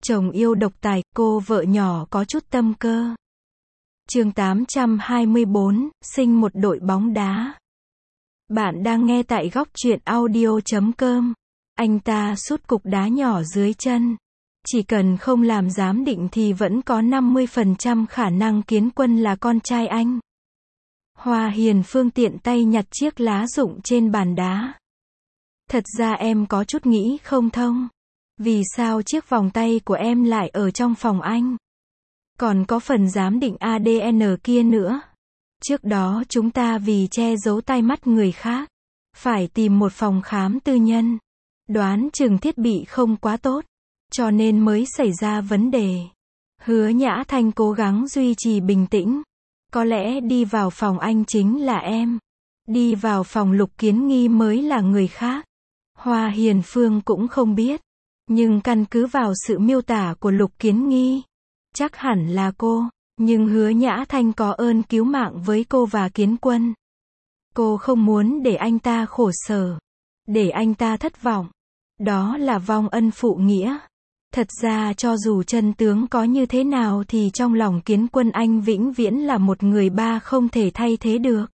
Chồng yêu độc tài, cô vợ nhỏ có chút tâm cơ. Chương 824, sinh một đội bóng đá. Bạn đang nghe tại góc truyện audio.com. Anh ta sút cục đá nhỏ dưới chân. Chỉ cần không làm giám định thì vẫn có 50% khả năng Kiến Quân là con trai anh. Hoa Hiền Phương tiện tay nhặt chiếc lá rụng trên bàn đá. Thật ra em có chút nghĩ không thông. Vì sao chiếc vòng tay của em lại ở trong phòng anh? Còn có phần giám định ADN kia nữa. Trước đó chúng ta vì che giấu tai mắt người khác, phải tìm một phòng khám tư nhân. Đoán chừng thiết bị không quá tốt, cho nên mới xảy ra vấn đề. Hứa Nhã Thanh cố gắng duy trì bình tĩnh. Có lẽ đi vào phòng anh chính là em. Đi vào phòng Lục Kiến Nghi mới là người khác. Hoa Hiền Phương cũng không biết. Nhưng căn cứ vào sự miêu tả của Lục Kiến Nghi, chắc hẳn là cô. Nhưng Hứa Nhã Thanh có ơn cứu mạng với cô và Kiến Quân. Cô không muốn để anh ta khổ sở, để anh ta thất vọng. Đó là vong ân phụ nghĩa. Thật ra cho dù chân tướng có như thế nào thì trong lòng Kiến Quân anh vĩnh viễn là một người ba không thể thay thế được.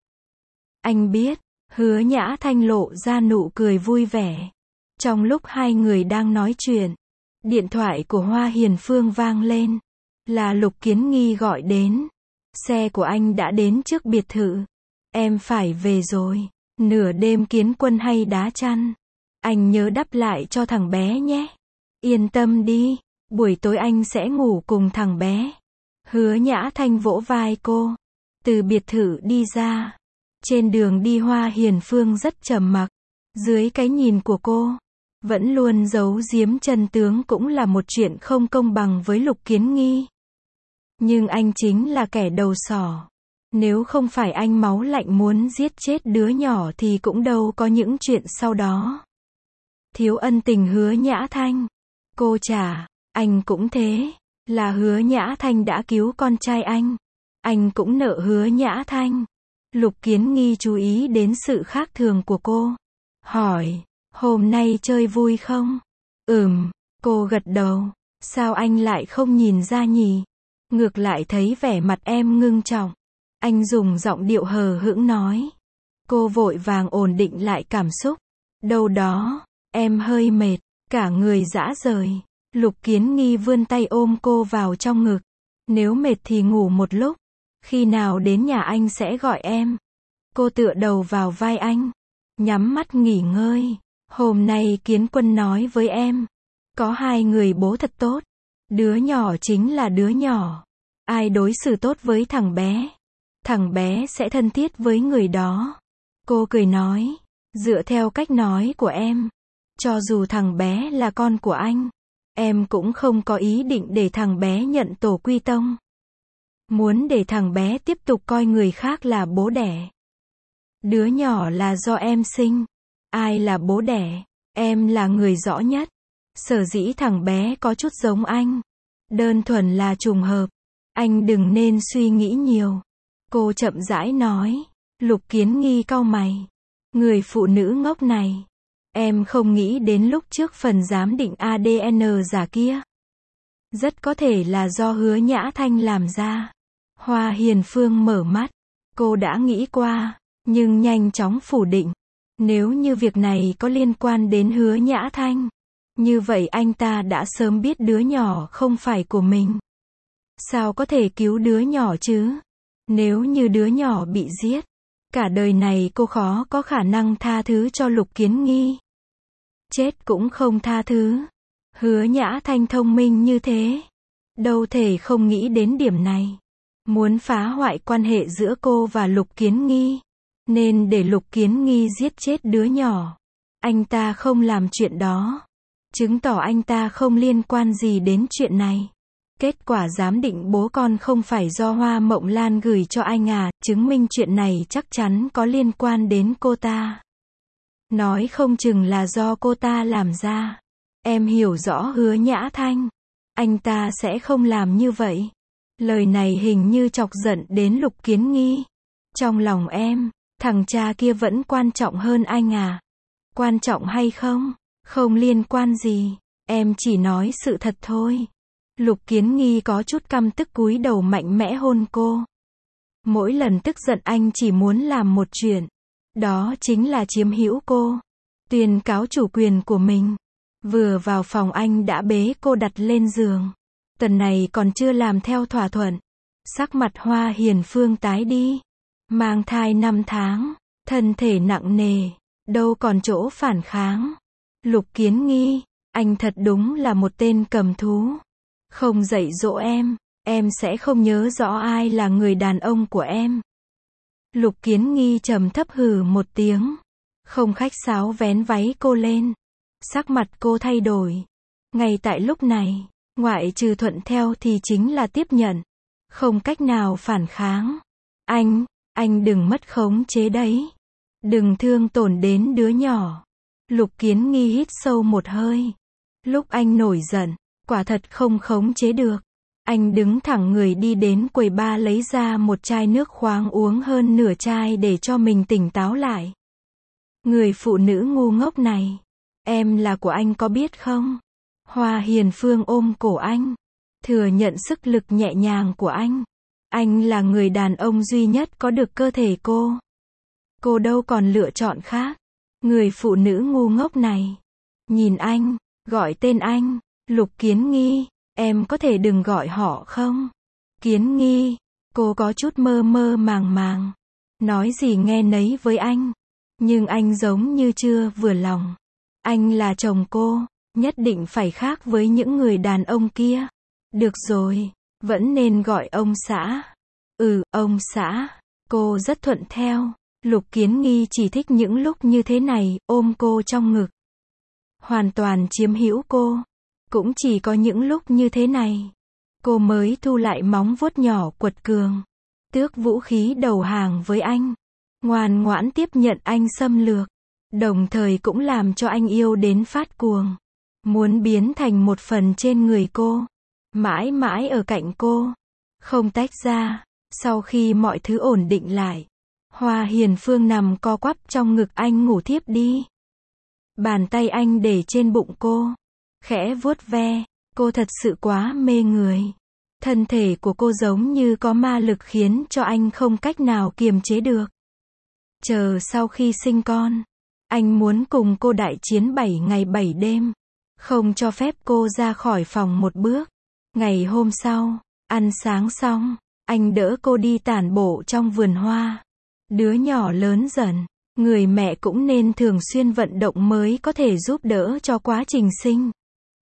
Anh biết. Hứa Nhã Thanh lộ ra nụ cười vui vẻ. Trong lúc hai người đang nói chuyện, điện thoại của Hoa Hiền Phương vang lên. Là Lục Kiến Nghi gọi đến. Xe của anh đã đến trước biệt thự. Em phải về rồi. Nửa đêm Kiến Quân hay đá chăn. Anh nhớ đắp lại cho thằng bé nhé. Yên tâm đi, buổi tối anh sẽ ngủ cùng thằng bé. Hứa Nhã Thanh vỗ vai cô. Từ biệt thự đi ra. Trên đường đi Hoa Hiền Phương rất trầm mặc. Dưới cái nhìn của cô, vẫn luôn giấu giếm chân tướng cũng là một chuyện không công bằng với Lục Kiến Nghi. Nhưng anh chính là kẻ đầu sỏ. Nếu không phải anh máu lạnh muốn giết chết đứa nhỏ thì cũng đâu có những chuyện sau đó. Thiếu ân tình Hứa Nhã Thanh. Cô trả, anh cũng thế. Là Hứa Nhã Thanh đã cứu con trai anh cũng nợ Hứa Nhã Thanh. Lục Kiến Nghi chú ý đến sự khác thường của cô. Hỏi, hôm nay chơi vui không? Cô gật đầu. Sao anh lại không nhìn ra nhỉ? Ngược lại thấy vẻ mặt em ngưng trọng. Anh dùng giọng điệu hờ hững nói. Cô vội vàng ổn định lại cảm xúc. Đâu đó, em hơi mệt, cả người rã rời. Lục Kiến Nghi vươn tay ôm cô vào trong ngực. Nếu mệt thì ngủ một lúc. Khi nào đến nhà anh sẽ gọi em. Cô tựa đầu vào vai anh. Nhắm mắt nghỉ ngơi. Hôm nay Kiến Quân nói với em. Có hai người bố thật tốt. Đứa nhỏ chính là đứa nhỏ. Ai đối xử tốt với thằng bé sẽ thân thiết với người đó. Cô cười nói. Dựa theo cách nói của em, cho dù thằng bé là con của anh, em cũng không có ý định để thằng bé nhận tổ quy tông. Muốn để thằng bé tiếp tục coi người khác là bố đẻ. Đứa nhỏ là do em sinh. Ai là bố đẻ, em là người rõ nhất. Sở dĩ thằng bé có chút giống anh, đơn thuần là trùng hợp. Anh đừng nên suy nghĩ nhiều. Cô chậm rãi nói. Lục Kiến Nghi cau mày. Người phụ nữ ngốc này. Em không nghĩ đến lúc trước phần giám định ADN giả kia. Rất có thể là do Hứa Nhã Thanh làm ra. Hoa Hiền Phương mở mắt. Cô đã nghĩ qua, nhưng nhanh chóng phủ định. Nếu như việc này có liên quan đến Hứa Nhã Thanh, như vậy anh ta đã sớm biết đứa nhỏ không phải của mình. Sao có thể cứu đứa nhỏ chứ? Nếu như đứa nhỏ bị giết, cả đời này cô khó có khả năng tha thứ cho Lục Kiến Nghi. Chết cũng không tha thứ. Hứa Nhã Thanh thông minh như thế, đâu thể không nghĩ đến điểm này. Muốn phá hoại quan hệ giữa cô và Lục Kiến Nghi, nên để Lục Kiến Nghi giết chết đứa nhỏ. Anh ta không làm chuyện đó, chứng tỏ anh ta không liên quan gì đến chuyện này. Kết quả giám định bố con không phải do Hoa Mộng Lan gửi cho anh à, chứng minh chuyện này chắc chắn có liên quan đến cô ta. Nói không chừng là do cô ta làm ra. Em hiểu rõ Hứa Nhã Thanh. Anh ta sẽ không làm như vậy. Lời này hình như chọc giận đến Lục Kiến Nghi. Trong lòng em, thằng cha kia vẫn quan trọng hơn anh à? Quan trọng hay không? Không liên quan gì. Em chỉ nói sự thật thôi. Lục Kiến Nghi có chút căm tức cúi đầu mạnh mẽ hôn cô. Mỗi lần tức giận anh chỉ muốn làm một chuyện. Đó chính là chiếm hữu cô. Tuyên cáo chủ quyền của mình. Vừa vào phòng anh đã bế cô đặt lên giường. Tuần này còn chưa làm theo thỏa thuận. Sắc mặt Hoa Hiền Phương tái đi. Mang thai 5 tháng. Thân thể nặng nề. Đâu còn chỗ phản kháng. Lục Kiến Nghi, anh thật đúng là một tên cầm thú. Không dạy dỗ em sẽ không nhớ rõ ai là người đàn ông của em. Lục Kiến Nghi trầm thấp hừ một tiếng. Không khách sáo vén váy cô lên. Sắc mặt cô thay đổi. Ngay tại lúc này, ngoại trừ thuận theo thì chính là tiếp nhận. Không cách nào phản kháng. Anh đừng mất khống chế đấy. Đừng thương tổn đến đứa nhỏ. Lục Kiến Nghi hít sâu một hơi. Lúc anh nổi giận, quả thật không khống chế được. Anh đứng thẳng người đi đến quầy bar lấy ra một chai nước khoáng uống hơn nửa chai để cho mình tỉnh táo lại. Người phụ nữ ngu ngốc này. Em là của anh có biết không? Hoa Hiền Phương ôm cổ anh. Thừa nhận sức lực nhẹ nhàng của anh. Anh là người đàn ông duy nhất có được cơ thể cô. Cô đâu còn lựa chọn khác. Người phụ nữ ngu ngốc này. Nhìn anh, gọi tên anh. Lục Kiến Nghi, em có thể đừng gọi họ không? Kiến Nghi, cô có chút mơ mơ màng màng. Nói gì nghe nấy với anh. Nhưng anh giống như chưa vừa lòng. Anh là chồng cô, nhất định phải khác với những người đàn ông kia. Được rồi, vẫn nên gọi ông xã. Ông xã. Cô rất thuận theo. Lục Kiến Nghi chỉ thích những lúc như thế này, ôm cô trong ngực. Hoàn toàn chiếm hữu cô. Cũng chỉ có những lúc như thế này. Cô mới thu lại móng vuốt nhỏ quật cường. Tước vũ khí đầu hàng với anh. Ngoan ngoãn tiếp nhận anh xâm lược. Đồng thời cũng làm cho anh yêu đến phát cuồng. Muốn biến thành một phần trên người cô. Mãi mãi ở cạnh cô. Không tách ra. Sau khi mọi thứ ổn định lại. Hoa Hiền Phương nằm co quắp trong ngực anh ngủ thiếp đi. Bàn tay anh để trên bụng cô. Khẽ vuốt ve. Cô thật sự quá mê người. Thân thể của cô giống như có ma lực khiến cho anh không cách nào kiềm chế được. Chờ sau khi sinh con. Anh muốn cùng cô đại chiến 7 ngày 7 đêm. Không cho phép cô ra khỏi phòng một bước. Ngày hôm sau, ăn sáng xong, anh đỡ cô đi tản bộ trong vườn hoa. Đứa nhỏ lớn dần, người mẹ cũng nên thường xuyên vận động mới có thể giúp đỡ cho quá trình sinh.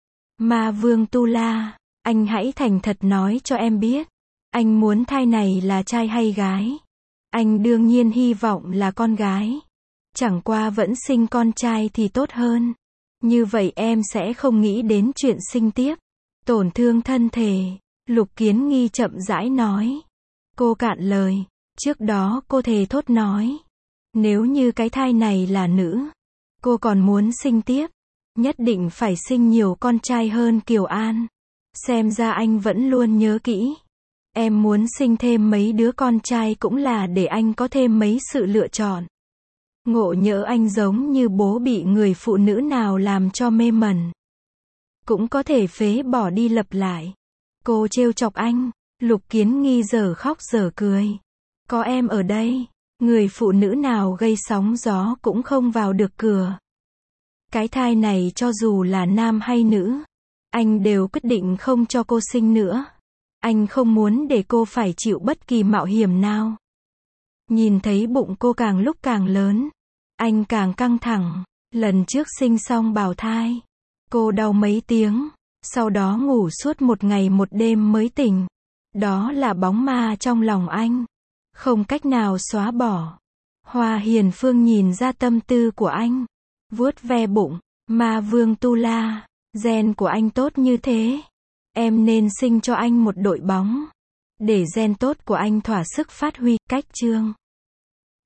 Ma Vương Tu La, anh hãy thành thật nói cho em biết. Anh muốn thai này là trai hay gái? Anh đương nhiên hy vọng là con gái. Chẳng qua vẫn sinh con trai thì tốt hơn. Như vậy em sẽ không nghĩ đến chuyện sinh tiếp. Tổn thương thân thể. Lục Kiến Nghi chậm rãi nói. Cô cạn lời. Trước đó cô thề thốt nói. Nếu như cái thai này là nữ. Cô còn muốn sinh tiếp. Nhất định phải sinh nhiều con trai hơn Kiều An. Xem ra anh vẫn luôn nhớ kỹ. Em muốn sinh thêm mấy đứa con trai cũng là để anh có thêm mấy sự lựa chọn. Ngộ nhỡ anh giống như bố bị người phụ nữ nào làm cho mê mẩn. Cũng có thể phế bỏ đi lập lại. Cô trêu chọc anh. Lục Kiến Nghi giờ khóc giờ cười. Có em ở đây. Người phụ nữ nào gây sóng gió cũng không vào được cửa. Cái thai này cho dù là nam hay nữ. Anh đều quyết định không cho cô sinh nữa. Anh không muốn để cô phải chịu bất kỳ mạo hiểm nào. Nhìn thấy bụng cô càng lúc càng lớn. Anh càng căng thẳng. Lần trước sinh xong bào thai. Cô đau mấy tiếng. Sau đó ngủ suốt một ngày một đêm mới tỉnh. Đó là bóng ma trong lòng anh. Không cách nào xóa bỏ. Hoa Hiền Phương nhìn ra tâm tư của anh. Vuốt ve bụng. Ma Vương Tu La. Gen của anh tốt như thế. Em nên sinh cho anh một đội bóng. Để gen tốt của anh thỏa sức phát huy. Cách chương